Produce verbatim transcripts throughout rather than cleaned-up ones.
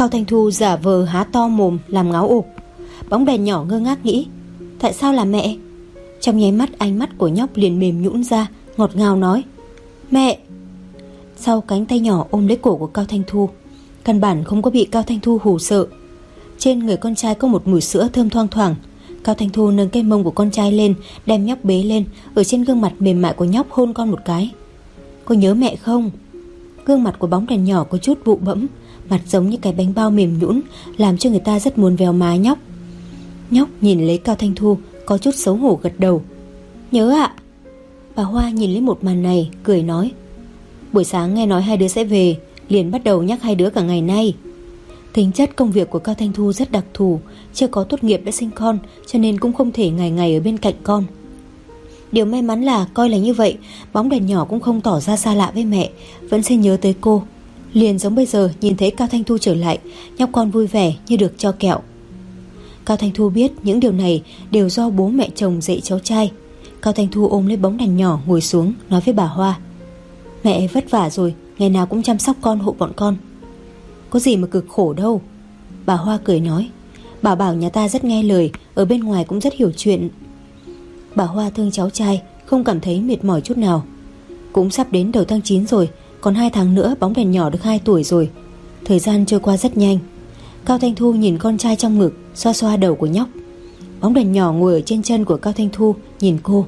Cao Thanh Thu giả vờ há to mồm làm ngáo ộp. Bóng đèn nhỏ ngơ ngác nghĩ, tại sao là mẹ? Trong nháy mắt ánh mắt của nhóc liền mềm nhũn ra, ngọt ngào nói, mẹ. Sau cánh tay nhỏ ôm lấy cổ của Cao Thanh Thu, căn bản không có bị Cao Thanh Thu hù sợ. Trên người con trai có một mùi sữa thơm thoang thoảng. Cao Thanh Thu nâng cái mông của con trai lên, đem nhóc bế lên, ở trên gương mặt mềm mại của nhóc hôn con một cái. Cô nhớ mẹ không? Gương mặt của bóng đèn nhỏ có chút bụ bẫm, mặt giống như cái bánh bao mềm nhũn, làm cho người ta rất muốn véo má nhóc. Nhóc nhìn lấy Cao Thanh Thu, có chút xấu hổ gật đầu. Nhớ ạ. Bà Hoa nhìn lấy một màn này, cười nói, buổi sáng nghe nói hai đứa sẽ về, liền bắt đầu nhắc hai đứa cả ngày nay. Tính chất công việc của Cao Thanh Thu rất đặc thù, chưa có tốt nghiệp đã sinh con, cho nên cũng không thể ngày ngày ở bên cạnh con. Điều may mắn là coi là như vậy, bóng đèn nhỏ cũng không tỏ ra xa lạ với mẹ, vẫn sẽ nhớ tới cô. Liền giống bây giờ nhìn thấy Cao Thanh Thu trở lại, nhóc con vui vẻ như được cho kẹo. Cao Thanh Thu biết những điều này đều do bố mẹ chồng dạy cháu trai. Cao Thanh Thu ôm lấy bóng đèn nhỏ ngồi xuống, nói với bà Hoa, mẹ vất vả rồi, ngày nào cũng chăm sóc con, hộ bọn con. Có gì mà cực khổ đâu. Bà Hoa cười nói, Bảo Bảo nhà ta rất nghe lời, ở bên ngoài cũng rất hiểu chuyện. Bà Hoa thương cháu trai, không cảm thấy mệt mỏi chút nào. Cũng sắp đến đầu tháng chín rồi, còn hai tháng nữa bóng đèn nhỏ được hai tuổi rồi. Thời gian trôi qua rất nhanh. Cao Thanh Thu nhìn con trai trong ngực, xoa xoa đầu của nhóc. Bóng đèn nhỏ ngồi ở trên chân của Cao Thanh Thu, nhìn cô.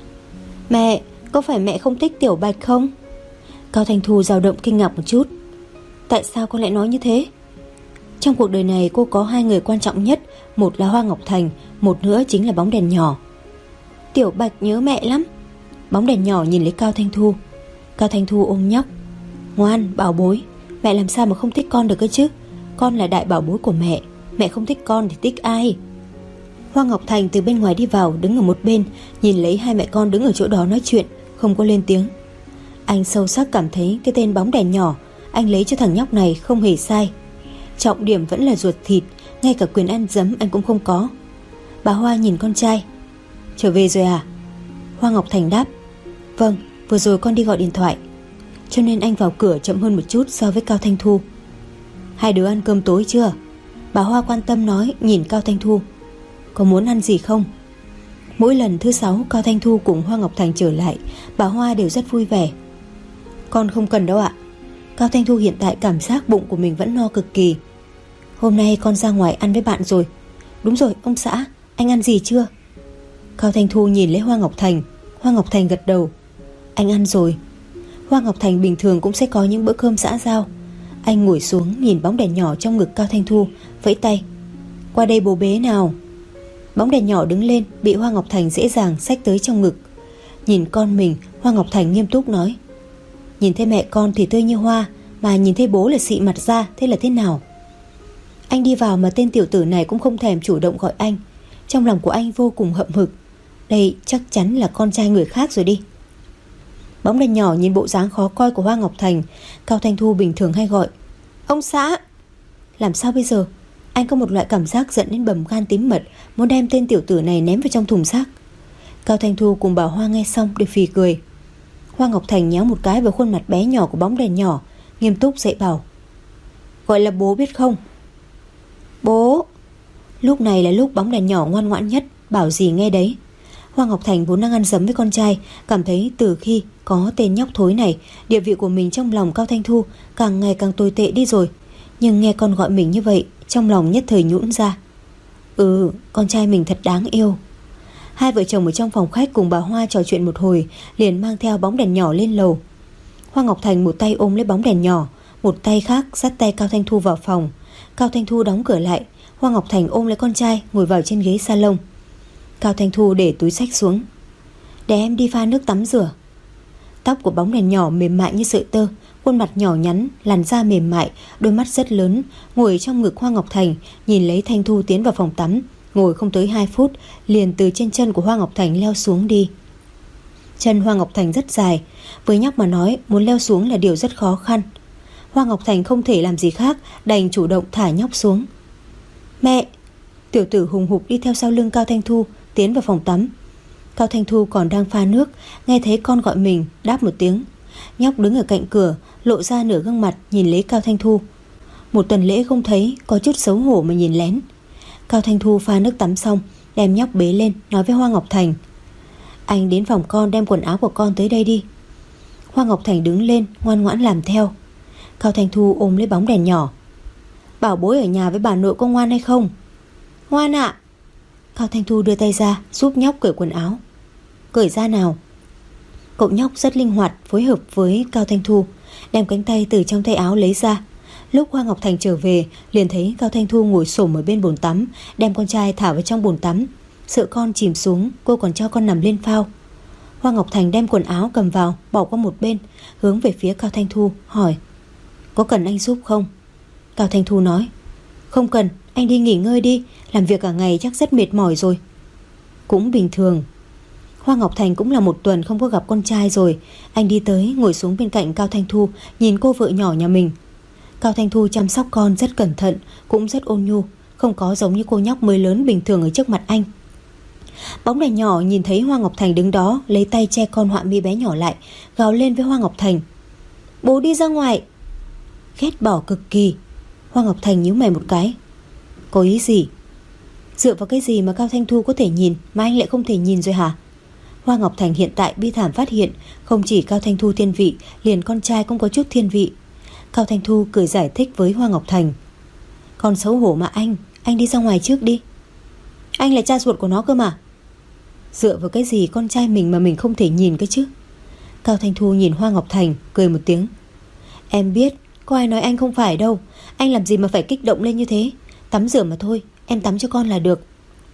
Mẹ, có phải mẹ không thích Tiểu Bạch không? Cao Thanh Thu dao động kinh ngạc một chút. Tại sao con lại nói như thế? Trong cuộc đời này cô có hai người quan trọng nhất, một là Hoa Ngọc Thành, một nữa chính là bóng đèn nhỏ. Tiểu Bạch nhớ mẹ lắm. Bóng đèn nhỏ nhìn lấy Cao Thanh Thu. Cao Thanh Thu ôm nhóc. Ngoan, bảo bối, mẹ làm sao mà không thích con được cơ chứ? Con là đại bảo bối của mẹ, mẹ không thích con thì thích ai? Hoa Ngọc Thành từ bên ngoài đi vào, đứng ở một bên, nhìn lấy hai mẹ con đứng ở chỗ đó nói chuyện, không có lên tiếng. Anh sâu sắc cảm thấy cái tên bóng đèn nhỏ anh lấy cho thằng nhóc này không hề sai. Trọng điểm vẫn là ruột thịt, ngay cả quyền ăn dấm anh cũng không có. Bà Hoa nhìn con trai. Trở về rồi à? Hoa Ngọc Thành đáp, vâng, vừa rồi con đi gọi điện thoại, cho nên anh vào cửa chậm hơn một chút so với Cao Thanh Thu. Hai đứa ăn cơm tối chưa? Bà Hoa quan tâm nói, nhìn Cao Thanh Thu. Có muốn ăn gì không? Mỗi lần thứ sáu Cao Thanh Thu cùng Hoa Ngọc Thành trở lại, bà Hoa đều rất vui vẻ. Con không cần đâu ạ. Cao Thanh Thu hiện tại cảm giác bụng của mình vẫn no cực kỳ. Hôm nay con ra ngoài ăn với bạn rồi. Đúng rồi, ông xã, anh ăn gì chưa? Cao Thanh Thu nhìn lấy Hoa Ngọc Thành. Hoa Ngọc Thành gật đầu. Anh ăn rồi. Hoa Ngọc Thành bình thường cũng sẽ có những bữa cơm xã giao. Anh ngồi xuống nhìn bóng đèn nhỏ trong ngực Cao Thanh Thu, vẫy tay. Qua đây bố bế nào. Bóng đèn nhỏ đứng lên, bị Hoa Ngọc Thành dễ dàng xách tới trong ngực. Nhìn con mình, Hoa Ngọc Thành nghiêm túc nói, nhìn thấy mẹ con thì tươi như hoa, mà nhìn thấy bố là xị mặt ra, thế là thế nào? Anh đi vào mà tên tiểu tử này cũng không thèm chủ động gọi anh. Trong lòng của anh vô cùng hậm hực. Đây chắc chắn là con trai người khác rồi đi. Bóng đèn nhỏ nhìn bộ dáng khó coi của Hoa Ngọc Thành. Cao Thanh Thu bình thường hay gọi ông xã. Làm sao bây giờ? Anh có một loại cảm giác giận đến bầm gan tím mật, muốn đem tên tiểu tử này ném vào trong thùng rác. Cao Thanh Thu cùng bà Hoa nghe xong đều phì cười. Hoa Ngọc Thành nhéo một cái vào khuôn mặt bé nhỏ của bóng đèn nhỏ, nghiêm túc dạy bảo, gọi là bố biết không? Bố. Lúc này là lúc bóng đèn nhỏ ngoan ngoãn nhất, bảo gì nghe đấy. Hoa Ngọc Thành vốn đang ăn dấm với con trai, cảm thấy từ khi có tên nhóc thối này, địa vị của mình trong lòng Cao Thanh Thu càng ngày càng tồi tệ đi rồi. Nhưng nghe con gọi mình như vậy, trong lòng nhất thời nhũn ra. Ừ, con trai mình thật đáng yêu. Hai vợ chồng ở trong phòng khách cùng bà Hoa trò chuyện một hồi, liền mang theo bóng đèn nhỏ lên lầu. Hoa Ngọc Thành một tay ôm lấy bóng đèn nhỏ, một tay khác dắt tay Cao Thanh Thu vào phòng. Cao Thanh Thu đóng cửa lại, Hoa Ngọc Thành ôm lấy con trai ngồi vào trên ghế salon. Cao Thanh Thu để túi xách xuống. Để em đi pha nước tắm rửa. Tóc của bóng đèn nhỏ mềm mại như sợi tơ, khuôn mặt nhỏ nhắn, làn da mềm mại, đôi mắt rất lớn, ngồi trong ngực Hoa Ngọc Thành, nhìn lấy Thanh Thu tiến vào phòng tắm. Ngồi không tới hai phút, liền từ trên chân của Hoa Ngọc Thành leo xuống đi. Chân Hoa Ngọc Thành rất dài, với nhóc mà nói muốn leo xuống là điều rất khó khăn. Hoa Ngọc Thành không thể làm gì khác, đành chủ động thả nhóc xuống. Mẹ. Tiểu tử hùng hục đi theo sau lưng Cao Thanh Thu, tiến vào phòng tắm. Cao Thanh Thu còn đang pha nước, nghe thấy con gọi mình, đáp một tiếng. Nhóc đứng ở cạnh cửa, lộ ra nửa gương mặt nhìn lấy Cao Thanh Thu. Một tuần lễ không thấy, có chút xấu hổ mà nhìn lén. Cao Thanh Thu pha nước tắm xong, đem nhóc bế lên, nói với Hoa Ngọc Thành: Anh đến phòng con đem quần áo của con tới đây đi. Hoa Ngọc Thành đứng lên, ngoan ngoãn làm theo. Cao Thanh Thu ôm lấy bóng đèn nhỏ: Bảo bối ở nhà với bà nội có ngoan hay không? Ngoan ạ. Cao Thanh Thu đưa tay ra giúp nhóc cởi quần áo. Cởi ra nào. Cậu nhóc rất linh hoạt, phối hợp với Cao Thanh Thu, đem cánh tay từ trong tay áo lấy ra. Lúc Hoa Ngọc Thành trở về, liền thấy Cao Thanh Thu ngồi xổm ở bên bồn tắm, đem con trai thả vào trong bồn tắm. Sợ con chìm xuống, cô còn cho con nằm lên phao. Hoa Ngọc Thành đem quần áo cầm vào, bỏ qua một bên, hướng về phía Cao Thanh Thu hỏi: Có cần anh giúp không? Cao Thanh Thu nói: Không cần, anh đi nghỉ ngơi đi, làm việc cả ngày chắc rất mệt mỏi rồi. Cũng bình thường. Hoa Ngọc Thành cũng là một tuần không có gặp con trai rồi. Anh đi tới ngồi xuống bên cạnh Cao Thanh Thu, nhìn cô vợ nhỏ nhà mình. Cao Thanh Thu chăm sóc con rất cẩn thận, cũng rất ôn nhu, không có giống như cô nhóc mới lớn bình thường ở trước mặt anh. Bóng đèn nhỏ nhìn thấy Hoa Ngọc Thành đứng đó, lấy tay che con họa mi bé nhỏ lại, gào lên với Hoa Ngọc Thành: Bố đi ra ngoài. Ghét bỏ cực kỳ. Hoa Ngọc Thành nhíu mày một cái: Có ý gì? Dựa vào cái gì mà Cao Thanh Thu có thể nhìn mà anh lại không thể nhìn rồi hả? Hoa Ngọc Thành hiện tại bi thảm phát hiện, không chỉ Cao Thanh Thu thiên vị, liền con trai cũng có chút thiên vị. Cao Thanh Thu cười giải thích với Hoa Ngọc Thành: Con xấu hổ mà anh, anh đi ra ngoài trước đi. Anh là cha ruột của nó cơ mà. Dựa vào cái gì con trai mình mà mình không thể nhìn cái chứ? Cao Thanh Thu nhìn Hoa Ngọc Thành, cười một tiếng: Em biết, có ai nói anh không phải đâu. Anh làm gì mà phải kích động lên như thế? Tắm rửa mà thôi, em tắm cho con là được.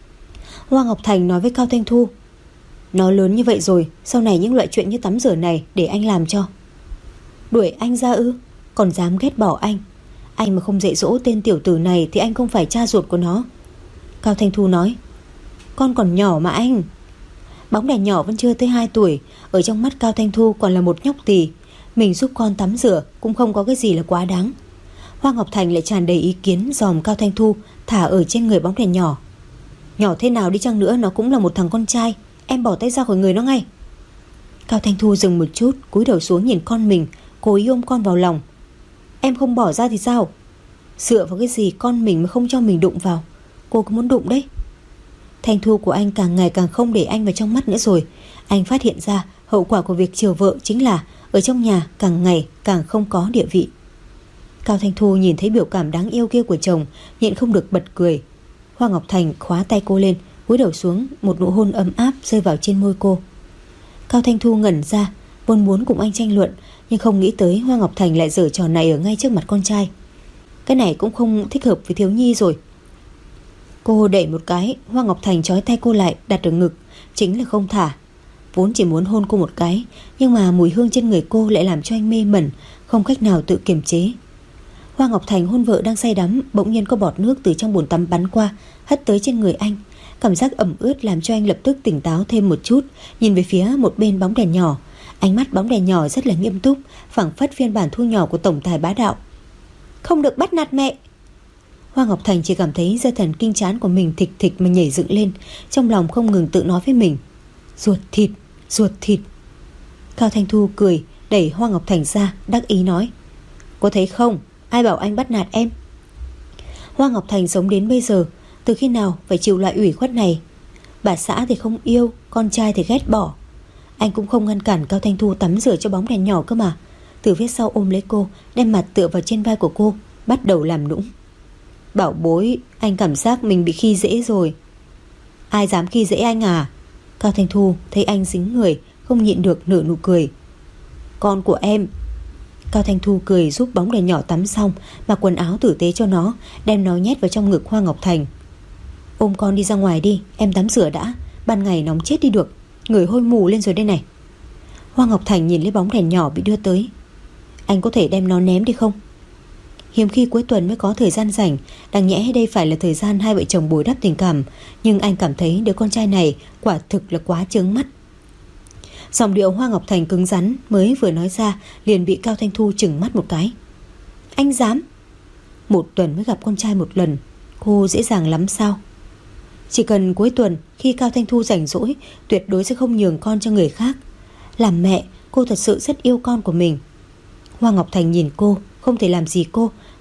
Hoa Ngọc Thành nói với Cao Thanh Thu: Nó lớn như vậy rồi, sau này những loại chuyện như tắm rửa này để anh làm cho. Đuổi anh ra ư? Còn dám ghét bỏ anh. Anh mà không dạy dỗ tên tiểu tử này thì anh không phải cha ruột của nó. Cao Thanh Thu nói: Con còn nhỏ mà anh. Bóng đèn nhỏ vẫn chưa tới hai tuổi, ở trong mắt Cao Thanh Thu còn là một nhóc tỳ. Mình giúp con tắm rửa cũng không có cái gì là quá đáng. Hoa Ngọc Thành lại tràn đầy ý kiến dòm Cao Thanh Thu thả ở trên người bóng đèn nhỏ: Nhỏ thế nào đi chăng nữa nó cũng là một thằng con trai, em bỏ tay ra khỏi người nó ngay. Cao Thanh Thu dừng một chút, cúi đầu xuống nhìn con mình, cố ý ôm con vào lòng: Em không bỏ ra thì sao? Dựa vào cái gì con mình mà không cho mình đụng vào? Cô có muốn đụng đấy. Thanh Thu của anh càng ngày càng không để anh vào trong mắt nữa rồi. Anh phát hiện ra hậu quả của việc chiều vợ chính là ở trong nhà càng ngày càng không có địa vị. Cao Thanh Thu nhìn thấy biểu cảm đáng yêu kia của chồng, nhịn không được bật cười. Hoa Ngọc Thành khóa tay cô lên, cúi đầu xuống, một nụ hôn ấm áp rơi vào trên môi cô. Cao Thanh Thu ngẩn ra, vốn muốn cùng anh tranh luận, nhưng không nghĩ tới Hoa Ngọc Thành lại giở trò này ở ngay trước mặt con trai. Cái này cũng không thích hợp với thiếu nhi rồi. Cô đẩy một cái, Hoa Ngọc Thành trói tay cô lại, đặt ở ngực, chính là không thả. Vốn chỉ muốn hôn cô một cái, nhưng mà mùi hương trên người cô lại làm cho anh mê mẩn, không cách nào tự kiềm chế. Hoa Ngọc Thành hôn vợ đang say đắm, bỗng nhiên có bọt nước từ trong bồn tắm bắn qua, hất tới trên người anh. Cảm giác ẩm ướt làm cho anh lập tức tỉnh táo thêm một chút, nhìn về phía một bên bóng đèn nhỏ. Ánh mắt bóng đèn nhỏ rất là nghiêm túc, phảng phất phiên bản thu nhỏ của tổng tài bá đạo. Không được bắt nạt mẹ. Hoa Ngọc Thành chỉ cảm thấy dây thần kinh trán của mình thịch thịch mà nhảy dựng lên, trong lòng không ngừng tự nói với mình: Ruột thịt, ruột thịt. Cao Thanh Thu cười, đẩy Hoa Ngọc Thành ra, đắc ý nói: Có thấy không, ai bảo anh bắt nạt em? Hoa Ngọc Thành sống đến bây giờ, từ khi nào phải chịu loại ủy khuất này? Bà xã thì không yêu, con trai thì ghét bỏ. Anh cũng không ngăn cản Cao Thanh Thu tắm rửa cho bóng đèn nhỏ cơ mà. Từ phía sau ôm lấy cô, đem mặt tựa vào trên vai của cô, bắt đầu làm nũng: Bảo bối, anh cảm giác mình bị khi dễ rồi. Ai dám khi dễ anh à? Cao Thanh Thu thấy anh dính người, không nhịn được nở nụ cười: Con của em. Cao Thanh Thu cười giúp bóng đèn nhỏ tắm xong, mặc quần áo tử tế cho nó, đem nó nhét vào trong ngực Hoa Ngọc Thành. Ôm con đi ra ngoài đi, em tắm rửa đã, ban ngày nóng chết đi được, người hôi mù lên rồi đây này. Hoa Ngọc Thành nhìn lấy bóng đèn nhỏ bị đưa tới: Anh có thể đem nó ném đi không? Hiếm khi cuối tuần mới có thời gian rảnh, đáng nhẽ đây phải là thời gian hai vợ chồng bồi đắp tình cảm, nhưng anh cảm thấy đứa con trai này quả thực là quá chướng mắt. Giọng điệu Hoa Ngọc Thành cứng rắn, mới vừa nói ra liền bị Cao Thanh Thu chừng mắt một cái. Anh dám? Một tuần mới gặp con trai một lần, cô dễ dàng lắm sao? Chỉ cần cuối tuần khi Cao Thanh Thu rảnh rỗi, tuyệt đối sẽ không nhường con cho người khác. Làm mẹ, cô thật sự rất yêu con của mình. Hoa Ngọc Thành nhìn cô, không thể làm gì cô,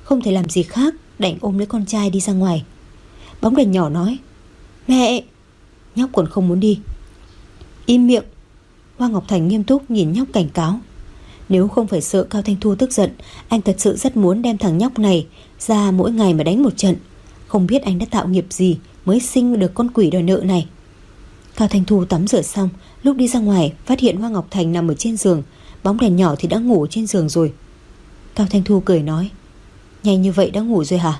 không thể làm gì khác, đành ôm lấy con trai đi ra ngoài. Bóng đèn nhỏ nói: Mẹ! Nhóc còn không muốn đi. Im miệng! Hoa Ngọc Thành nghiêm túc nhìn nhóc cảnh cáo. Nếu không phải sợ Cao Thanh Thu tức giận, anh thật sự rất muốn đem thằng nhóc này ra mỗi ngày mà đánh một trận. Không biết anh đã tạo nghiệp gì mới sinh được con quỷ đòi nợ này. Cao Thanh Thu tắm rửa xong, lúc đi ra ngoài phát hiện Hoa Ngọc Thành nằm ở trên giường, bóng đèn nhỏ thì đã ngủ trên giường rồi. Cao Thanh Thu cười nói: Nhanh như vậy đã ngủ rồi hả?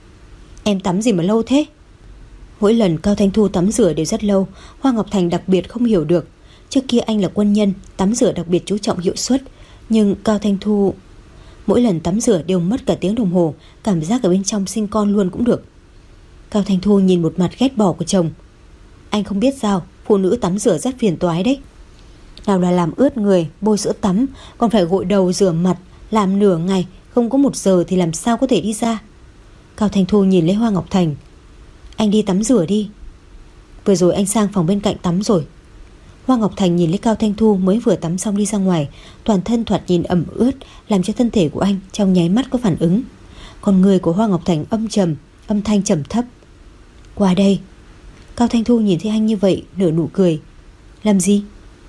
Em tắm gì mà lâu thế? Mỗi lần Cao Thanh Thu tắm rửa đều rất lâu. Hoa Ngọc Thành đặc biệt không hiểu được. Trước kia anh là quân nhân, tắm rửa đặc biệt chú trọng hiệu suất. Nhưng Cao Thanh Thu mỗi lần tắm rửa đều mất cả tiếng đồng hồ, cảm giác ở bên trong sinh con luôn cũng được. Cao Thanh Thu nhìn một mặt ghét bỏ của chồng. Anh không biết sao, phụ nữ tắm rửa rất phiền toái đấy. Nào là làm ướt người, bôi sữa tắm, còn phải gội đầu rửa mặt, làm nửa ngày, không có một giờ thì làm sao có thể đi ra. Cao Thanh Thu nhìn lấy Hoa Ngọc Thành: Anh đi tắm rửa đi. Vừa rồi anh sang phòng bên cạnh tắm rồi. Hoa Ngọc Thành nhìn lấy Cao Thanh Thu mới vừa tắm xong đi ra ngoài, toàn thân thoạt nhìn ẩm ướt, làm cho thân thể của anh trong nháy mắt có phản ứng. Còn người của Hoa Ngọc Thành âm trầm, âm thanh trầm thấp: Qua đây. Cao Thanh Thu nhìn thấy anh như vậy, nở nụ cười. Làm gì?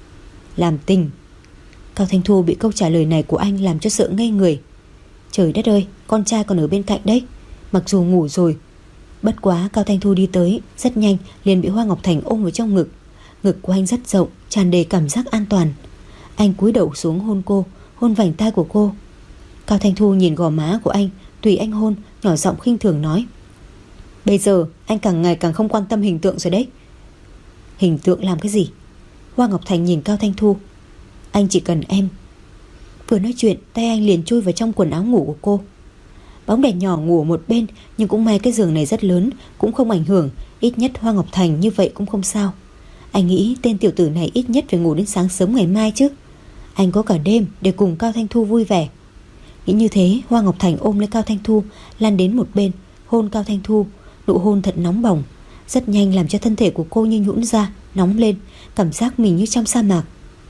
Làm tình. Cao Thanh Thu bị câu trả lời này của anh làm cho sợ ngây người. Trời đất ơi, con trai còn ở bên cạnh đấy. Mặc dù ngủ rồi, bất quá Cao Thanh Thu đi tới rất nhanh liền bị Hoa Ngọc Thành ôm vào trong ngực. Ngực của anh rất rộng, tràn đầy cảm giác an toàn. Anh cúi đầu xuống hôn cô, hôn vành tai của cô. Cao Thanh Thu nhìn gò má của anh, tùy anh hôn, nhỏ giọng khinh thường nói: Bây giờ anh càng ngày càng không quan tâm hình tượng rồi đấy. Hình tượng làm cái gì? Hoa Ngọc Thành nhìn Cao Thanh Thu. Anh chỉ cần em. Vừa nói chuyện, tay anh liền chui vào trong quần áo ngủ của cô. Bóng đèn nhỏ ngủ một bên, nhưng cũng may cái giường này rất lớn, cũng không ảnh hưởng. Ít nhất Hoa Ngọc Thành như vậy cũng không sao. Anh nghĩ tên tiểu tử này ít nhất phải ngủ đến sáng sớm ngày mai chứ. Anh có cả đêm để cùng Cao Thanh Thu vui vẻ. Nghĩ như thế, Hoa Ngọc Thành ôm lấy Cao Thanh Thu, lăn đến một bên, hôn Cao Thanh Thu. Nụ hôn thật nóng bỏng, rất nhanh làm cho thân thể của cô như nhũn ra, nóng lên, cảm giác mình như trong sa mạc.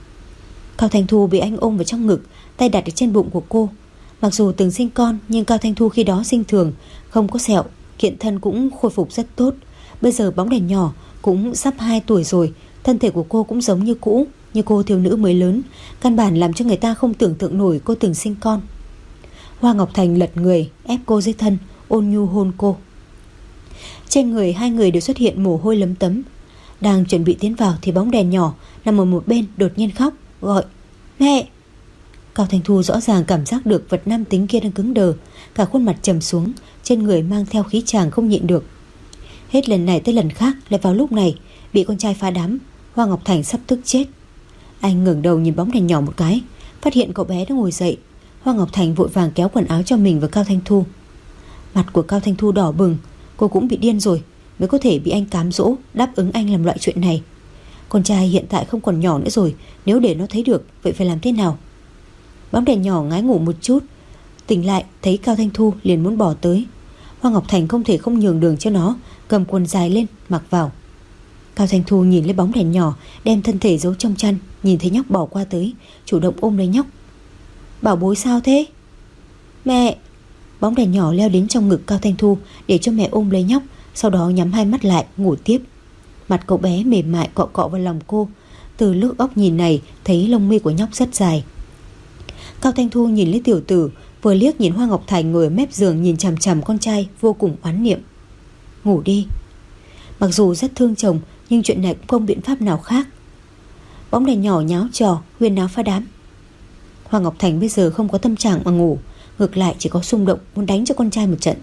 Cao Thanh Thu bị anh ôm vào trong ngực, tay đặt ở trên bụng của cô. Mặc dù từng sinh con, nhưng Cao Thanh Thu khi đó sinh thường, không có sẹo, kiện thân cũng khôi phục rất tốt. Bây giờ bóng đèn nhỏ cũng sắp hai tuổi rồi, thân thể của cô cũng giống như cũ, như cô thiếu nữ mới lớn, căn bản làm cho người ta không tưởng tượng nổi cô từng sinh con. Hoa Ngọc Thành lật người, ép cô dưới thân, ôn nhu hôn cô. Trên người hai người đều xuất hiện mồ hôi lấm tấm. Đang chuẩn bị tiến vào thì bóng đèn nhỏ nằm ở một bên đột nhiên khóc, gọi: Mẹ! Cao Thanh Thu rõ ràng cảm giác được vật nam tính kia đang cứng đờ, cả khuôn mặt trầm xuống, trên người mang theo khí chàng không nhịn được. Hết lần này tới lần khác lại vào lúc này bị con trai phá đám, Hoa Ngọc Thành sắp tức chết. Anh ngẩng đầu nhìn bóng đèn nhỏ một cái, phát hiện cậu bé đã ngồi dậy. Hoa Ngọc Thành vội vàng kéo quần áo cho mình và Cao Thanh Thu. Mặt của Cao Thanh Thu đỏ bừng, cô cũng bị điên rồi mới có thể bị anh cám dỗ, đáp ứng anh làm loại chuyện này. Con trai hiện tại không còn nhỏ nữa rồi, nếu để nó thấy được vậy phải làm thế nào? Bóng đèn nhỏ ngái ngủ một chút, tỉnh lại thấy Cao Thanh Thu liền muốn bỏ tới. Hoa Ngọc Thành không thể không nhường đường cho nó, cầm quần dài lên mặc vào. Cao Thanh Thu nhìn lấy bóng đèn nhỏ, đem thân thể giấu trong chăn, nhìn thấy nhóc bỏ qua tới, chủ động ôm lấy nhóc. Bảo bối sao thế? Mẹ! Bóng đèn nhỏ leo đến trong ngực Cao Thanh Thu để cho mẹ ôm lấy nhóc, sau đó nhắm hai mắt lại ngủ tiếp. Mặt cậu bé mềm mại cọ cọ vào lòng cô. Từ lúc óc nhìn này thấy lông mi của nhóc rất dài. Cao Thanh Thu nhìn lấy tiểu tử, vừa liếc nhìn Hoa Ngọc Thành ngồi ở mép giường nhìn chằm chằm con trai, vô cùng oán niệm. Ngủ đi. Mặc dù rất thương chồng, nhưng chuyện này cũng không biện pháp nào khác. Bóng đèn nhỏ nháo trò, huyên náo phá đám. Hoa Ngọc Thành bây giờ không có tâm trạng mà ngủ, ngược lại chỉ có xung động muốn đánh cho con trai một trận.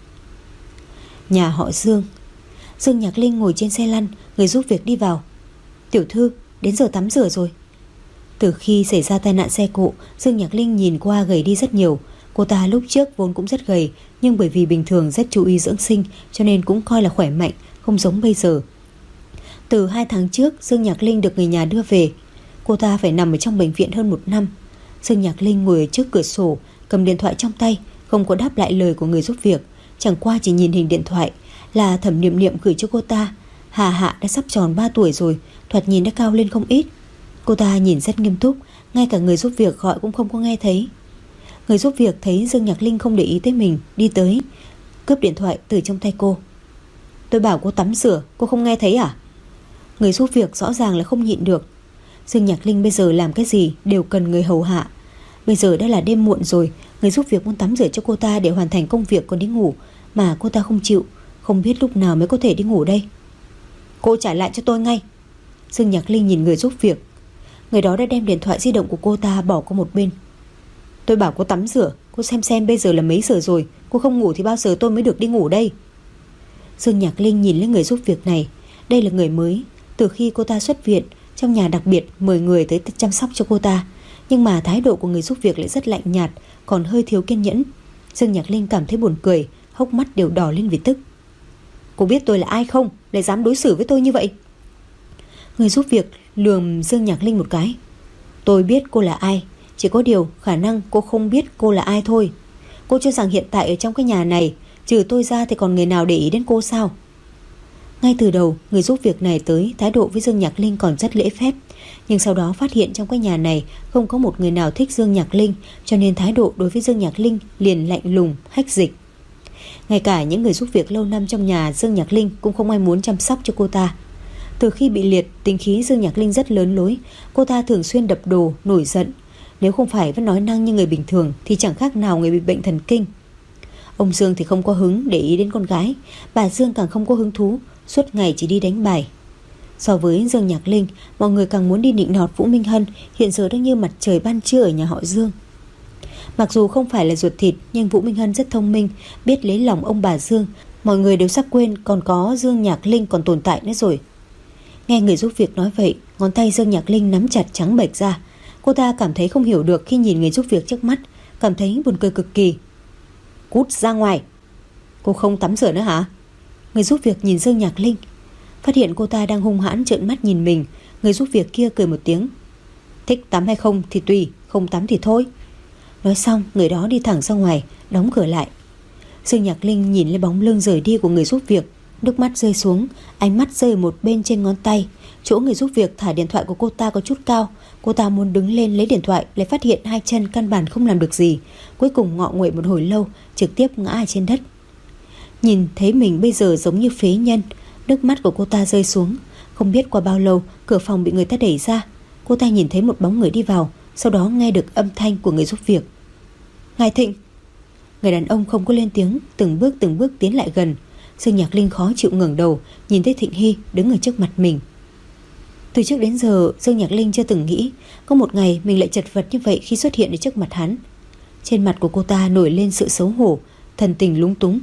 Nhà họ Dương. Dương Nhạc Linh ngồi trên xe lăn, người giúp việc đi vào. Tiểu thư, đến giờ tắm rửa rồi. Từ khi xảy ra tai nạn xe cộ, Dương Nhạc Linh nhìn qua gầy đi rất nhiều. Cô ta lúc trước vốn cũng rất gầy, nhưng bởi vì bình thường rất chú ý dưỡng sinh cho nên cũng coi là khỏe mạnh, không giống bây giờ. Từ hai tháng trước, Dương Nhạc Linh được người nhà đưa về. Cô ta phải nằm ở trong bệnh viện hơn một năm. Dương Nhạc Linh ngồi ở trước cửa sổ, cầm điện thoại trong tay, không có đáp lại lời của người giúp việc, chẳng qua chỉ nhìn hình điện thoại là Thẩm Niệm Niệm gửi cho cô ta. Hà Hạ đã sắp tròn ba tuổi rồi, thoạt nhìn đã cao lên không ít. Cô ta nhìn rất nghiêm túc, ngay cả người giúp việc gọi cũng không có nghe thấy. Người giúp việc thấy Dương Nhạc Linh không để ý tới mình, đi tới cướp điện thoại từ trong tay cô. Tôi bảo cô tắm rửa, cô không nghe thấy à? Người giúp việc rõ ràng là không nhịn được. Dương Nhạc Linh bây giờ làm cái gì đều cần người hầu hạ. Bây giờ đã là đêm muộn rồi, người giúp việc muốn tắm rửa cho cô ta để hoàn thành công việc còn đi ngủ, mà cô ta không chịu. Không biết lúc nào mới có thể đi ngủ đây. Cô trả lại cho tôi ngay. Dương Nhạc Linh nhìn người giúp việc. Người đó đã đem điện thoại di động của cô ta bỏ qua một bên. Tôi bảo cô tắm rửa, cô xem xem bây giờ là mấy giờ rồi. Cô không ngủ thì bao giờ tôi mới được đi ngủ đây? Dương Nhạc Linh nhìn lên người giúp việc này. Đây là người mới. Từ khi cô ta xuất viện, trong nhà đặc biệt mời người tới chăm sóc cho cô ta. Nhưng mà thái độ của người giúp việc lại rất lạnh nhạt, còn hơi thiếu kiên nhẫn. Dương Nhạc Linh cảm thấy buồn cười, hốc mắt đều đỏ lên vì tức. Cô biết tôi là ai không, lại dám đối xử với tôi như vậy? Người giúp việc lườm Dương Nhạc Linh một cái. Tôi biết cô là ai, chỉ có điều khả năng cô không biết cô là ai thôi. Cô cho rằng hiện tại ở trong cái nhà này, trừ tôi ra thì còn người nào để ý đến cô sao? Ngay từ đầu, người giúp việc này tới thái độ với Dương Nhạc Linh còn rất lễ phép. Nhưng sau đó phát hiện trong cái nhà này không có một người nào thích Dương Nhạc Linh, cho nên thái độ đối với Dương Nhạc Linh liền lạnh lùng, hách dịch. Ngay cả những người giúp việc lâu năm trong nhà Dương Nhạc Linh cũng không ai muốn chăm sóc cho cô ta. Từ khi bị liệt, tính khí Dương Nhạc Linh rất lớn lối. Cô ta thường xuyên đập đồ, nổi giận. Nếu không phải vẫn nói năng như người bình thường thì chẳng khác nào người bị bệnh thần kinh. Ông Dương thì không có hứng để ý đến con gái. Bà Dương càng không có hứng thú, suốt ngày chỉ đi đánh bài. So với Dương Nhạc Linh, mọi người càng muốn đi nịnh nọt Vũ Minh Hân, hiện giờ đang như mặt trời ban trưa ở nhà họ Dương. Mặc dù không phải là ruột thịt, nhưng Vũ Minh Hân rất thông minh, biết lấy lòng ông bà Dương. Mọi người đều sắp quên còn có Dương Nhạc Linh còn tồn tại nữa rồi. Nghe người giúp việc nói vậy, ngón tay Dương Nhạc Linh nắm chặt trắng bệch ra. Cô ta cảm thấy không hiểu được khi nhìn người giúp việc trước mắt, cảm thấy buồn cười cực kỳ. Cút ra ngoài. Cô không tắm rửa nữa hả? Người giúp việc nhìn Dương Nhạc Linh, phát hiện cô ta đang hung hãn trợn mắt nhìn mình. Người giúp việc kia cười một tiếng. Thích tắm hay không thì tùy, không tắm thì thôi. Nói xong, người đó đi thẳng ra ngoài, đóng cửa lại. Dương Nhạc Linh nhìn lên bóng lưng rời đi của người giúp việc, nước mắt rơi xuống, ánh mắt rơi một bên trên ngón tay. Chỗ người giúp việc thả điện thoại của cô ta có chút cao. Cô ta muốn đứng lên lấy điện thoại, lại phát hiện hai chân căn bản không làm được gì. Cuối cùng ngọ nguậy một hồi lâu, trực tiếp ngã trên đất. Nhìn thấy mình bây giờ giống như phế nhân, nước mắt của cô ta rơi xuống. Không biết qua bao lâu, cửa phòng bị người ta đẩy ra. Cô ta nhìn thấy một bóng người đi vào, sau đó nghe được âm thanh của người giúp việc. Ngài Thịnh. Người đàn ông không có lên tiếng, từng bước từng bước tiến lại gần. Dương Nhạc Linh khó chịu ngẩng đầu, nhìn thấy Thịnh Hy đứng ở trước mặt mình. Từ trước đến giờ, Dương Nhạc Linh chưa từng nghĩ có một ngày mình lại chật vật như vậy khi xuất hiện ở trước mặt hắn. Trên mặt của cô ta nổi lên sự xấu hổ, thần tình lúng túng.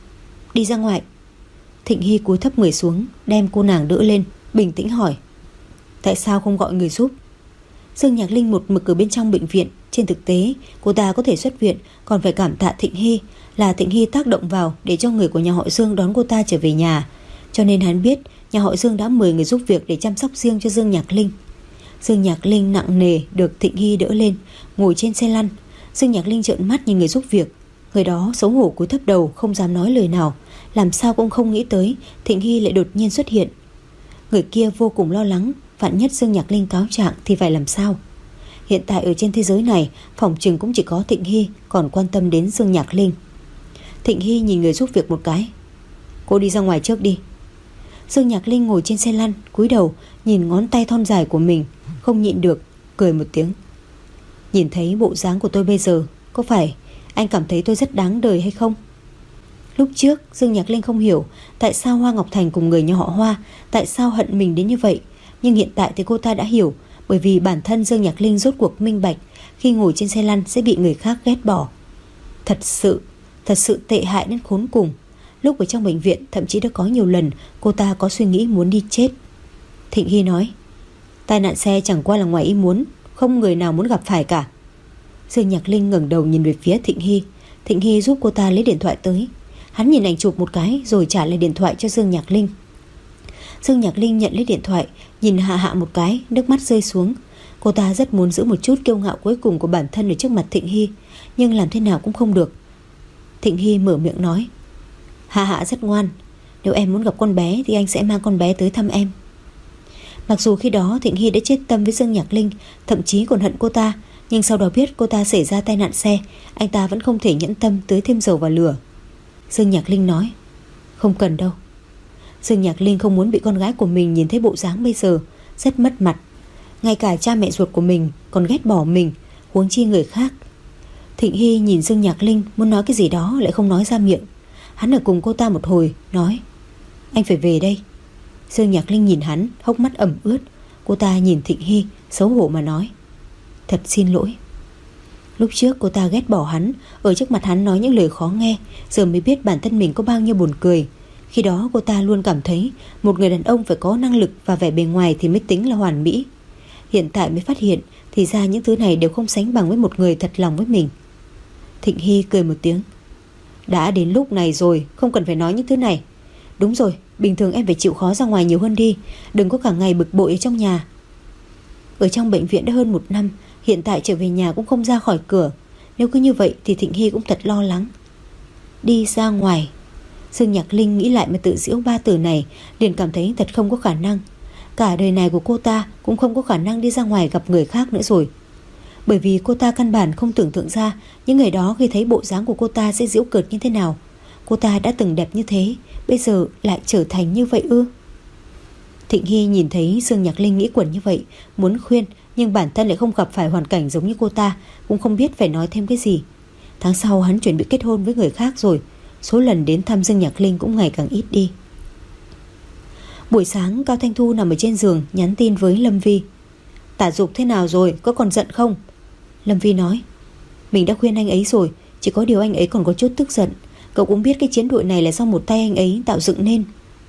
Đi ra ngoài. Thịnh Hy cúi thấp người xuống, đem cô nàng đỡ lên, bình tĩnh hỏi. Tại sao không gọi người giúp? Dương Nhạc Linh một mực ở bên trong bệnh viện. Trên thực tế, cô ta có thể xuất viện còn phải cảm tạ Thịnh Hy. Là Thịnh Hy tác động vào để cho người của nhà họ Dương đón cô ta trở về nhà. Cho nên hắn biết nhà họ Dương đã mời người giúp việc để chăm sóc riêng cho Dương Nhạc Linh. Dương Nhạc Linh nặng nề được Thịnh Hy đỡ lên, ngồi trên xe lăn. Dương Nhạc Linh trợn mắt nhìn người giúp việc. Người đó xấu hổ cúi thấp đầu, không dám nói lời nào. Làm sao cũng không nghĩ tới Thịnh Hy lại đột nhiên xuất hiện. Người kia vô cùng lo lắng, vạn nhất Dương Nhạc Linh cáo trạng thì phải làm sao? Hiện tại ở trên thế giới này, phòng trừng cũng chỉ có Thịnh Hy còn quan tâm đến Dương Nhạc Linh. Thịnh Hy nhìn người giúp việc một cái. Cô đi ra ngoài trước đi. Dương Nhạc Linh ngồi trên xe lăn, cúi đầu nhìn ngón tay thon dài của mình, không nhịn được cười một tiếng. Nhìn thấy bộ dáng của tôi bây giờ, có phải anh cảm thấy tôi rất đáng đời hay không? Lúc trước Dương Nhạc Linh không hiểu tại sao Hoa Ngọc Thành cùng người nhà họ Hoa, tại sao hận mình đến như vậy. Nhưng hiện tại thì cô ta đã hiểu. Bởi vì bản thân Dương Nhạc Linh rốt cuộc minh bạch, khi ngồi trên xe lăn sẽ bị người khác ghét bỏ. Thật sự, thật sự tệ hại đến khốn cùng. Lúc ở trong bệnh viện, thậm chí đã có nhiều lần cô ta có suy nghĩ muốn đi chết. Thịnh Hy nói, tai nạn xe chẳng qua là ngoài ý muốn, không người nào muốn gặp phải cả. Dương Nhạc Linh ngẩng đầu nhìn về phía Thịnh Hy. Thịnh Hy giúp cô ta lấy điện thoại tới. Hắn nhìn ảnh chụp một cái rồi trả lại điện thoại cho Dương Nhạc Linh. Dương Nhạc Linh nhận lấy điện thoại, nhìn Hạ Hạ một cái, nước mắt rơi xuống. Cô ta rất muốn giữ một chút kiêu ngạo cuối cùng của bản thân ở trước mặt Thịnh Hy, nhưng làm thế nào cũng không được. Thịnh Hy mở miệng nói, Hạ Hạ rất ngoan, nếu em muốn gặp con bé thì anh sẽ mang con bé tới thăm em. Mặc dù khi đó Thịnh Hy đã chết tâm với Dương Nhạc Linh, thậm chí còn hận cô ta, Nhưng sau đó biết cô ta xảy ra tai nạn xe, anh ta vẫn không thể nhẫn tâm tưới thêm dầu vào lửa. Dương Nhạc Linh nói: Không cần đâu. Dương Nhạc Linh không muốn bị con gái của mình nhìn thấy bộ dáng bây giờ, rất mất mặt. Ngay cả cha mẹ ruột của mình còn ghét bỏ mình, huống chi người khác. Thịnh Hy nhìn Dương Nhạc Linh muốn nói cái gì đó lại không nói ra miệng. Hắn ở cùng cô ta một hồi, nói: Anh phải về đây. Dương Nhạc Linh nhìn hắn, hốc mắt ẩm ướt. Cô ta nhìn Thịnh Hy, xấu hổ mà nói: Thật xin lỗi. Lúc trước cô ta ghét bỏ hắn, ở trước mặt hắn nói những lời khó nghe, giờ mới biết bản thân mình có bao nhiêu buồn cười. Khi đó cô ta luôn cảm thấy một người đàn ông phải có năng lực và vẻ bề ngoài thì mới tính là hoàn mỹ. Hiện tại mới phát hiện thì ra những thứ này đều không sánh bằng với một người thật lòng với mình. Thịnh Hy cười một tiếng: Đã đến lúc này rồi, không cần phải nói những thứ này. Đúng rồi, bình thường em phải chịu khó ra ngoài nhiều hơn đi, đừng có cả ngày bực bội ở trong nhà. Ở trong bệnh viện đã hơn một năm, hiện tại trở về nhà cũng không ra khỏi cửa. Nếu cứ như vậy thì Thịnh Hy cũng thật lo lắng. Đi ra ngoài. Dương Nhạc Linh nghĩ lại mà tự giễu ba từ này, liền cảm thấy thật không có khả năng. Cả đời này của cô ta cũng không có khả năng đi ra ngoài gặp người khác nữa rồi. Bởi vì cô ta căn bản không tưởng tượng ra những người đó khi thấy bộ dáng của cô ta sẽ giễu cợt như thế nào. Cô ta đã từng đẹp như thế, bây giờ lại trở thành như vậy ư? Thịnh Hy nhìn thấy Dương Nhạc Linh nghĩ quẩn như vậy, muốn khuyên, nhưng bản thân lại không gặp phải hoàn cảnh giống như cô ta, cũng không biết phải nói thêm cái gì. Tháng sau hắn chuẩn bị kết hôn với người khác rồi, số lần đến thăm Dương Nhạc Linh cũng ngày càng ít đi. Buổi sáng Cao Thanh Thu nằm ở trên giường nhắn tin với Lâm Vi: Tả Dục thế nào rồi, có còn giận không? Lâm Vi nói: Mình đã khuyên anh ấy rồi, chỉ có điều anh ấy còn có chút tức giận. Cậu cũng biết cái chiến đội này là do một tay anh ấy tạo dựng nên.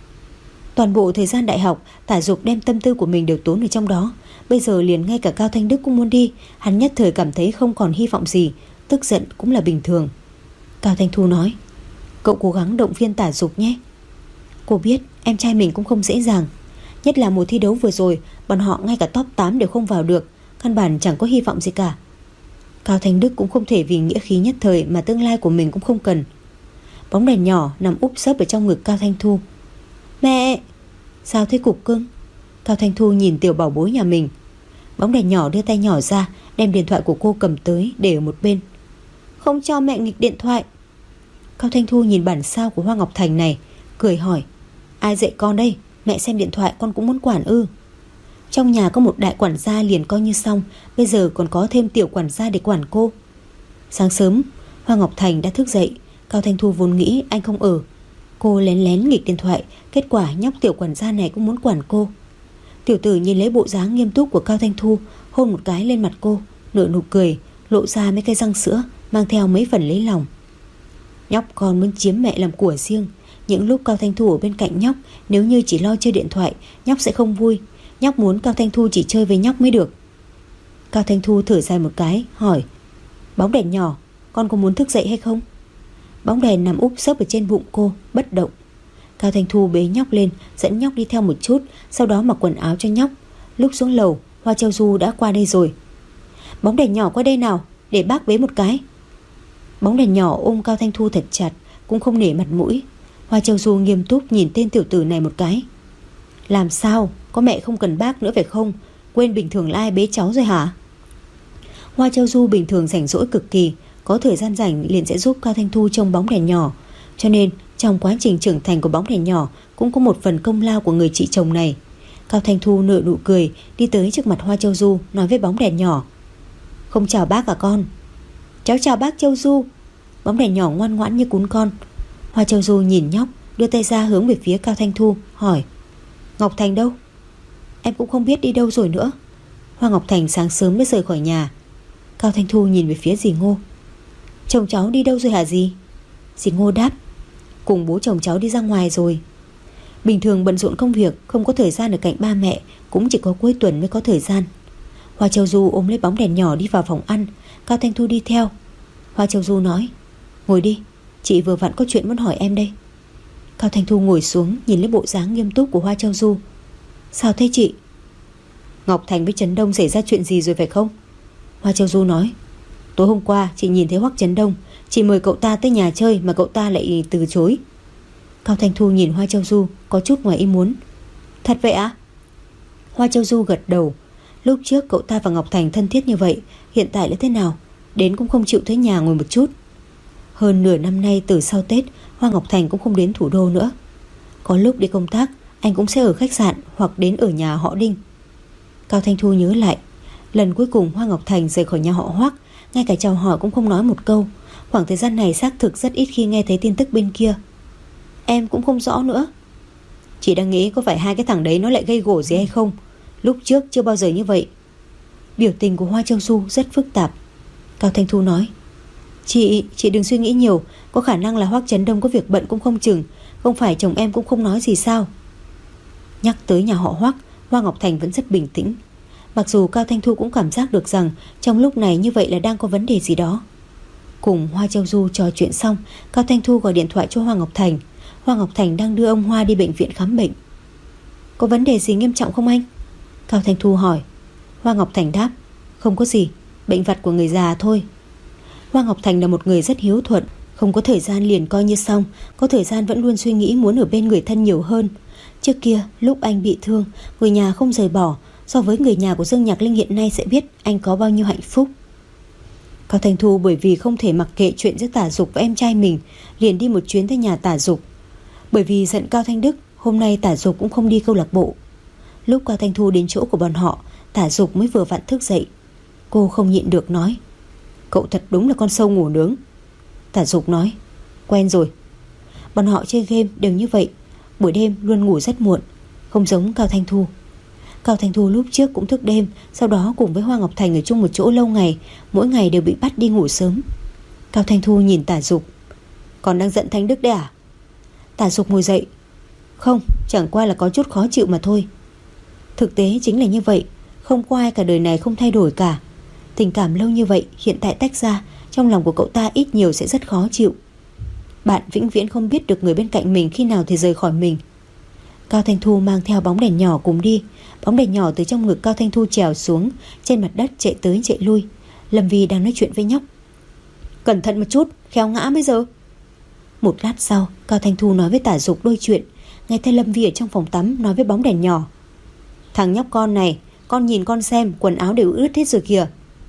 Toàn bộ thời gian đại học, Tả Dục đem tâm tư của mình đều tốn ở trong đó. Bây giờ liền ngay cả Cao Thanh Đức cũng muốn đi. Hắn nhất thời cảm thấy không còn hy vọng gì, tức giận cũng là bình thường. Cao Thanh Thu nói: Cậu cố gắng động viên Tả Dục nhé. Cô biết em trai mình cũng không dễ dàng, nhất là mùa thi đấu vừa rồi, bọn họ ngay cả top tám đều không vào được, căn bản chẳng có hy vọng gì cả. Cao Thanh Đức cũng không thể vì nghĩa khí nhất thời mà tương lai của mình cũng không cần. Bóng đèn nhỏ nằm úp sấp ở trong ngực Cao Thanh Thu. Mẹ! Sao thế cục cưng? Cao Thanh Thu nhìn tiểu bảo bối nhà mình. Bóng đèn nhỏ đưa tay nhỏ ra, đem điện thoại của cô cầm tới để ở một bên. Không cho mẹ nghịch điện thoại. Cao Thanh Thu nhìn bản sao của Hoa Ngọc Thành này, cười hỏi: Ai dạy con đây? Mẹ xem điện thoại con cũng muốn quản ư? Trong nhà có một đại quản gia liền coi như xong, bây giờ còn có thêm tiểu quản gia để quản cô. Sáng sớm Hoa Ngọc Thành đã thức dậy. Cao Thanh Thu vốn nghĩ anh không ở. Cô lén lén nghịch điện thoại, kết quả nhóc tiểu quản gia này cũng muốn quản cô. Tiểu tử nhìn lấy bộ dáng nghiêm túc của Cao Thanh Thu, hôn một cái lên mặt cô, nở nụ cười, lộ ra mấy cây răng sữa, mang theo mấy phần lấy lòng. Nhóc con muốn chiếm mẹ làm của riêng. Những lúc Cao Thanh Thu ở bên cạnh nhóc, nếu như chỉ lo chơi điện thoại, nhóc sẽ không vui. Nhóc muốn Cao Thanh Thu chỉ chơi với nhóc mới được. Cao Thanh Thu thở dài một cái, hỏi: Bóng đèn nhỏ, con có muốn thức dậy hay không? Bóng đèn nằm úp sấp ở trên bụng cô, bất động. Cao Thanh Thu bế nhóc lên, dẫn nhóc đi theo một chút, sau đó mặc quần áo cho nhóc. Lúc xuống lầu, Hoa Châu Du đã qua đây rồi. Bóng đèn nhỏ qua đây nào, để bác bế một cái. Bóng đèn nhỏ ôm Cao Thanh Thu thật chặt, cũng không nể mặt mũi. Hoa Châu Du nghiêm túc nhìn tên tiểu tử này một cái. Làm sao, có mẹ không cần bác nữa phải không? Quên bình thường là ai bế cháu rồi hả? Hoa Châu Du bình thường rảnh rỗi cực kỳ, có thời gian rảnh liền sẽ giúp Cao Thanh Thu trông bóng đèn nhỏ. Cho nên trong quá trình trưởng thành của bóng đèn nhỏ cũng có một phần công lao của người chị chồng này. Cao Thanh Thu nở nụ cười, đi tới trước mặt Hoa Châu Du, nói với bóng đèn nhỏ: Không chào bác à con? Cháu chào bác Châu Du. Bóng đèn nhỏ ngoan ngoãn như cún con. Hoa Châu Du nhìn nhóc, đưa tay ra hướng về phía Cao Thanh Thu, hỏi: Ngọc Thành đâu? Em cũng không biết đi đâu rồi nữa. Hoa Ngọc Thành sáng sớm mới rời khỏi nhà. Cao Thanh Thu nhìn về phía dì Ngô: Chồng cháu đi đâu rồi hả dì? Dì Ngô đáp: Cùng bố chồng cháu đi ra ngoài rồi. Bình thường bận rộn công việc, không có thời gian ở cạnh ba mẹ, cũng chỉ có cuối tuần mới có thời gian. Hoa Châu Du ôm lấy bóng đèn nhỏ đi vào phòng ăn, Cao Thanh Thu đi theo. Hoa Châu Du nói: Ngồi đi, chị vừa vặn có chuyện muốn hỏi em đây. Cao Thanh Thu ngồi xuống, nhìn lấy bộ dáng nghiêm túc của Hoa Châu Du. Sao thế chị? Ngọc Thành với Trấn Đông xảy ra chuyện gì rồi phải không? Hoa Châu Du nói: Tối hôm qua chị nhìn thấy Hoắc Trấn Đông, chị mời cậu ta tới nhà chơi mà cậu ta lại từ chối. Cao Thanh Thu nhìn Hoa Châu Du có chút ngoài ý muốn. Thật vậy ạ? Hoa Châu Du gật đầu. Lúc trước cậu ta và Ngọc Thành thân thiết như vậy, hiện tại là thế nào? Đến cũng không chịu tới nhà ngồi một chút. Hơn nửa năm nay từ sau Tết, Hoa Ngọc Thành cũng không đến thủ đô nữa. Có lúc đi công tác, anh cũng sẽ ở khách sạn hoặc đến ở nhà họ Đinh. Cao Thanh Thu nhớ lại, lần cuối cùng Hoa Ngọc Thành rời khỏi nhà họ Hoắc, ngay cả chào hỏi cũng không nói một câu. Khoảng thời gian này xác thực rất ít khi nghe thấy tin tức bên kia. Em cũng không rõ nữa. Chị đang nghĩ có phải hai cái thằng đấy nó lại gây gổ gì hay không. Lúc trước chưa bao giờ như vậy. Biểu tình của Hoa Châu Du rất phức tạp. Cao Thanh Thu nói, Chị, chị đừng suy nghĩ nhiều. Có khả năng là Hoắc Chấn Đông có việc bận cũng không chừng. Không phải chồng em cũng không nói gì sao? Nhắc tới nhà họ Hoắc, Hoa Ngọc Thành vẫn rất bình tĩnh. Mặc dù Cao Thanh Thu cũng cảm giác được rằng trong lúc này như vậy là đang có vấn đề gì đó. Cùng Hoa Châu Du trò chuyện xong, Cao Thanh Thu gọi điện thoại cho Hoa Ngọc Thành. Hoa Ngọc Thành đang đưa ông Hoa đi bệnh viện khám bệnh. Có vấn đề gì nghiêm trọng không anh? Cao Thanh Thu hỏi. Hoa Ngọc Thành đáp, không có gì, bệnh vặt của người già thôi. Hoa Ngọc Thành là một người rất hiếu thuận, không có thời gian liền coi như xong, có thời gian vẫn luôn suy nghĩ muốn ở bên người thân nhiều hơn. Trước kia lúc anh bị thương, người nhà không rời bỏ, so với người nhà của Dương Nhạc Linh hiện nay sẽ biết anh có bao nhiêu hạnh phúc. Cao Thanh Thu bởi vì không thể mặc kệ chuyện giữa Tả Dục và em trai mình, liền đi một chuyến tới nhà Tả Dục. Bởi vì giận Cao Thanh Đức, hôm nay Tả Dục cũng không đi câu lạc bộ. Lúc Cao Thanh Thu đến chỗ của bọn họ, Tả Dục mới vừa vặn thức dậy. Cô không nhịn được nói, cậu thật đúng là con sâu ngủ nướng. Tả Dục nói, quen rồi. Bọn họ chơi game đều như vậy, buổi đêm luôn ngủ rất muộn, không giống Cao Thanh Thu. Cao Thanh Thu lúc trước cũng thức đêm, sau đó cùng với Hoa Ngọc Thành ở chung một chỗ lâu ngày, mỗi ngày đều bị bắt đi ngủ sớm. Cao Thanh Thu nhìn Tả Dục, còn đang giận Thanh Đức đấy à? Tả Dục ngồi dậy, không, chẳng qua là có chút khó chịu mà thôi. Thực tế chính là như vậy, không có ai cả đời này không thay đổi cả. Tình cảm lâu như vậy hiện tại tách ra, trong lòng của cậu ta ít nhiều sẽ rất khó chịu. Bạn vĩnh viễn không biết được người bên cạnh mình khi nào thì rời khỏi mình. Cao Thanh Thu mang theo bóng đèn nhỏ cùng đi. Bóng đèn nhỏ từ trong ngực Cao Thanh Thu trèo xuống, trên mặt đất chạy tới chạy lui. Lâm Vi đang nói chuyện với nhóc, cẩn thận một chút, khéo ngã bây giờ. Một lát sau, Cao Thanh Thu nói với Tả Dục đôi chuyện. Nghe thấy Lâm Vi ở trong phòng tắm nói với bóng đèn nhỏ, thằng nhóc con này, con nhìn con xem, quần áo đều ướt hết rồi kìa.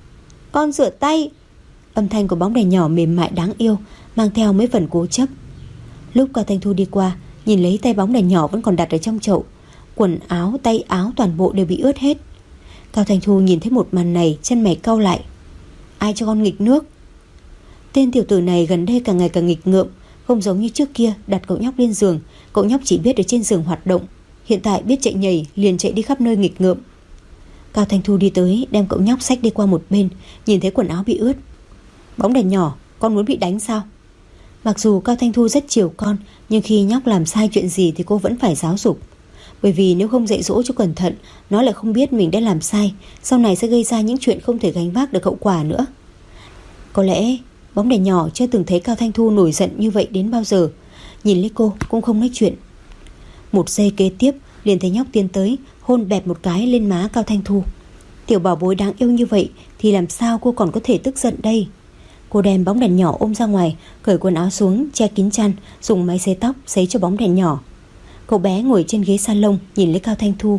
Con rửa tay. Âm thanh của bóng đèn nhỏ mềm mại đáng yêu, mang theo mấy phần cố chấp. Lúc Cao Thanh Thu đi qua, nhìn lấy tay bóng đèn nhỏ vẫn còn đặt ở trong chậu, quần áo, tay áo toàn bộ đều bị ướt hết. Cao Thanh Thu nhìn thấy một màn này, chân mày cau lại. Ai cho con nghịch nước? Tên tiểu tử này gần đây càng ngày càng nghịch ngợm, không giống như trước kia đặt cậu nhóc lên giường, cậu nhóc chỉ biết ở trên giường hoạt động, hiện tại biết chạy nhảy liền chạy đi khắp nơi nghịch ngợm. Cao Thanh Thu đi tới, đem cậu nhóc xách đi qua một bên, nhìn thấy quần áo bị ướt. Bóng đèn nhỏ, con muốn bị đánh sao? Mặc dù Cao Thanh Thu rất chiều con, nhưng khi nhóc làm sai chuyện gì thì cô vẫn phải giáo dục. Bởi vì nếu không dạy dỗ cho cẩn thận, nó lại không biết mình đã làm sai, sau này sẽ gây ra những chuyện không thể gánh vác được hậu quả nữa. Có lẽ bóng đèn nhỏ chưa từng thấy Cao Thanh Thu nổi giận như vậy đến bao giờ. Nhìn lấy cô cũng không nói chuyện. Một giây kế tiếp liền thấy nhóc tiến tới, hôn bẹp một cái lên má Cao Thanh Thu. Tiểu bảo bối đáng yêu như vậy thì làm sao cô còn có thể tức giận đây. Cô đem bóng đèn nhỏ ôm ra ngoài, cởi quần áo xuống, che kín chăn, dùng máy sấy tóc sấy cho bóng đèn nhỏ. Cậu bé ngồi trên ghế salon nhìn lấy Cao Thanh Thu.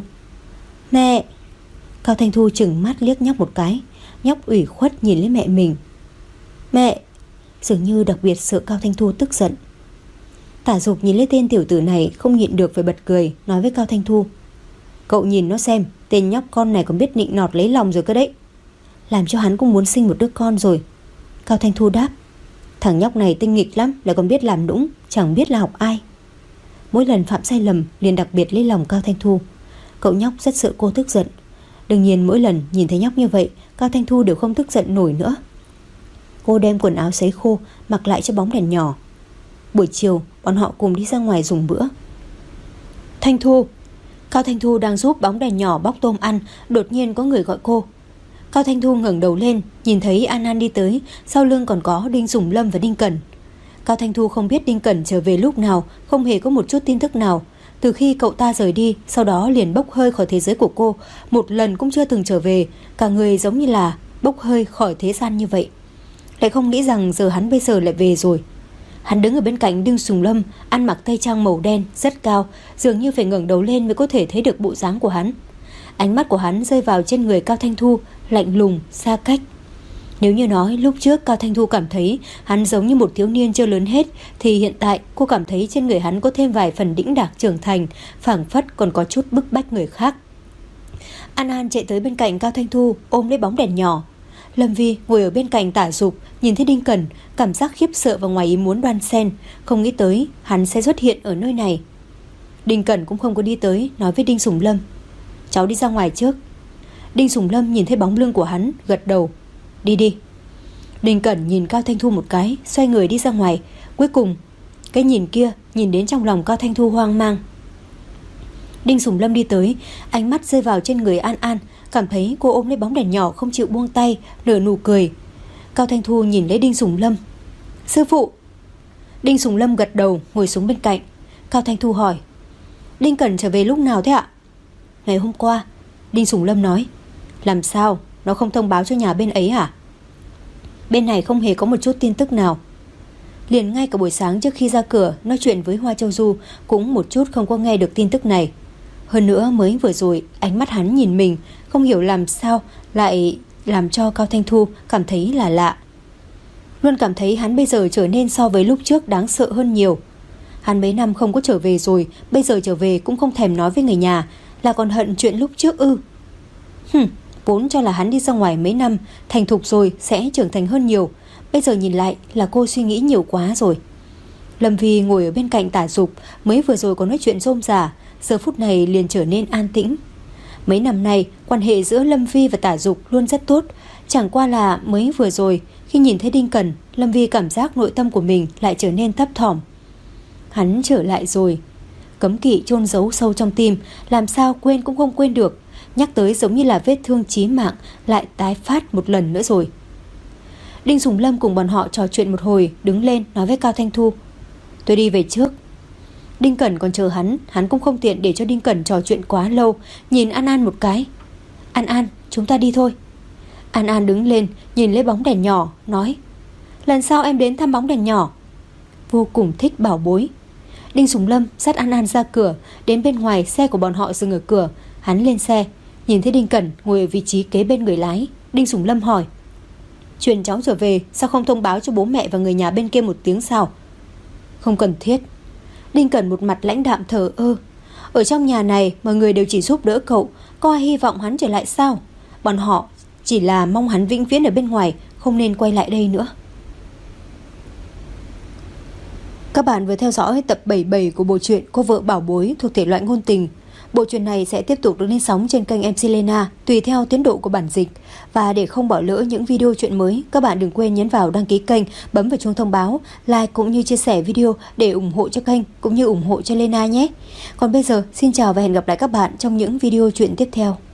Mẹ. Cao Thanh Thu chừng mắt liếc nhóc một cái. Nhóc ủy khuất nhìn lấy mẹ mình. Mẹ. Dường như đặc biệt sợ Cao Thanh Thu tức giận. Tả Dục nhìn lấy tên tiểu tử này, không nhịn được phải bật cười, nói với Cao Thanh Thu, cậu nhìn nó xem, tên nhóc con này còn biết nịnh nọt lấy lòng rồi cơ đấy. Làm cho hắn cũng muốn sinh một đứa con rồi. Cao Thanh Thu đáp, thằng nhóc này tinh nghịch lắm, lại còn biết làm nũng, chẳng biết là học ai. Mỗi lần phạm sai lầm liền đặc biệt lấy lòng Cao Thanh Thu. Cậu nhóc rất sợ cô tức giận. Đương nhiên mỗi lần nhìn thấy nhóc như vậy, Cao Thanh Thu đều không tức giận nổi nữa. Cô đem quần áo sấy khô mặc lại cho bóng đèn nhỏ. Buổi chiều bọn họ cùng đi ra ngoài dùng bữa. Thanh Thu. Cao Thanh Thu đang giúp bóng đèn nhỏ bóc tôm ăn, đột nhiên có người gọi cô. Cao Thanh Thu ngẩng đầu lên, nhìn thấy An An đi tới, sau lưng còn có Đinh Sùng Lâm và Đinh Cẩn. Cao Thanh Thu không biết Đinh Cẩn trở về lúc nào, không hề có một chút tin tức nào. Từ khi cậu ta rời đi, sau đó liền bốc hơi khỏi thế giới của cô, một lần cũng chưa từng trở về, cả người giống như là bốc hơi khỏi thế gian như vậy. Lại không nghĩ rằng giờ hắn bây giờ lại về rồi. Hắn đứng ở bên cạnh Đinh Sùng Lâm, ăn mặc tây trang màu đen rất cao, dường như phải ngẩng đầu lên mới có thể thấy được bộ dáng của hắn. Ánh mắt của hắn rơi vào trên người Cao Thanh Thu, lạnh lùng, xa cách. Nếu như nói lúc trước Cao Thanh Thu cảm thấy hắn giống như một thiếu niên chưa lớn hết, thì hiện tại cô cảm thấy trên người hắn có thêm vài phần đĩnh đạc trưởng thành, phảng phất còn có chút bức bách người khác. An An chạy tới bên cạnh Cao Thanh Thu, ôm lấy bóng đèn nhỏ. Lâm Vi ngồi ở bên cạnh Tả Dục, nhìn thấy Đinh Cẩn, cảm giác khiếp sợ và ngoài ý muốn đan xen, không nghĩ tới hắn sẽ xuất hiện ở nơi này. Đinh Cẩn cũng không có đi tới, nói với Đinh Sùng Lâm: cháu đi ra ngoài trước. Đinh Sùng Lâm nhìn thấy bóng lưng của hắn, gật đầu: đi đi. Đinh Cẩn nhìn Cao Thanh Thu một cái, xoay người đi ra ngoài. Cuối cùng cái nhìn kia nhìn đến trong lòng Cao Thanh Thu hoang mang. Đinh Sùng Lâm đi tới, ánh mắt rơi vào trên người An An, cảm thấy cô ôm lấy bóng đèn nhỏ không chịu buông tay, nở nụ cười. Cao Thanh Thu nhìn lấy Đinh Sùng Lâm: sư phụ. Đinh Sùng Lâm gật đầu, ngồi xuống bên cạnh. Cao Thanh Thu hỏi: Đinh Cẩn trở về lúc nào thế ạ? Ngày hôm qua. Đinh Sùng Lâm nói. Làm sao? Nó không thông báo cho nhà bên ấy hả? Bên này không hề có một chút tin tức nào. Liền ngay cả buổi sáng trước khi ra cửa nói chuyện với Hoa Châu Du cũng một chút không có nghe được tin tức này. Hơn nữa mới vừa rồi ánh mắt hắn nhìn mình, không hiểu làm sao lại làm cho Cao Thanh Thu cảm thấy là lạ. Luôn cảm thấy hắn bây giờ trở nên so với lúc trước đáng sợ hơn nhiều. Hắn mấy năm không có trở về rồi, bây giờ trở về cũng không thèm nói với người nhà, là còn hận chuyện lúc trước ư? Hừm, vốn cho là hắn đi ra ngoài mấy năm, thành thục rồi sẽ trưởng thành hơn nhiều. Bây giờ nhìn lại là cô suy nghĩ nhiều quá rồi. Lâm Vi ngồi ở bên cạnh Tả Dục, mới vừa rồi có nói chuyện rôm rả, giờ phút này liền trở nên an tĩnh. Mấy năm nay quan hệ giữa Lâm Vi và Tả Dục luôn rất tốt, chẳng qua là mới vừa rồi khi nhìn thấy Đinh Cẩn, Lâm Vi cảm giác nội tâm của mình lại trở nên thấp thỏm. Hắn trở lại rồi. Cấm kỵ chôn giấu sâu trong tim, làm sao quên cũng không quên được. Nhắc tới giống như là vết thương chí mạng lại tái phát một lần nữa rồi. Đinh Sùng Lâm cùng bọn họ trò chuyện một hồi, đứng lên nói với Cao Thanh Thu: tôi đi về trước. Đinh Cẩn còn chờ hắn, hắn cũng không tiện để cho Đinh Cẩn trò chuyện quá lâu, nhìn An An một cái. An An, chúng ta đi thôi. An An đứng lên, nhìn lấy bóng đèn nhỏ, nói: lần sau em đến thăm bóng đèn nhỏ. Vô cùng thích bảo bối. Đinh Sùng Lâm dắt An An ra cửa, đến bên ngoài xe của bọn họ dừng ở cửa. Hắn lên xe, nhìn thấy Đinh Cẩn ngồi ở vị trí kế bên người lái. Đinh Sùng Lâm hỏi: chuyện cháu trở về sao không thông báo cho bố mẹ và người nhà bên kia một tiếng sao? Không cần thiết. Đinh Cẩn một mặt lãnh đạm thờ ơ. Ở trong nhà này mọi người đều chỉ giúp đỡ cậu, có ai hy vọng hắn trở lại sao? Bọn họ chỉ là mong hắn vĩnh viễn ở bên ngoài, không nên quay lại đây nữa. Các bạn vừa theo dõi tập bảy mươi bảy của bộ truyện Cô vợ bảo bối thuộc thể loại ngôn tình. Bộ truyện này sẽ tiếp tục được lên sóng trên kênh em xê Lena tùy theo tiến độ của bản dịch. Và để không bỏ lỡ những video truyện mới, các bạn đừng quên nhấn vào đăng ký kênh, bấm vào chuông thông báo, like cũng như chia sẻ video để ủng hộ cho kênh cũng như ủng hộ cho Lena nhé. Còn bây giờ, xin chào và hẹn gặp lại các bạn trong những video truyện tiếp theo.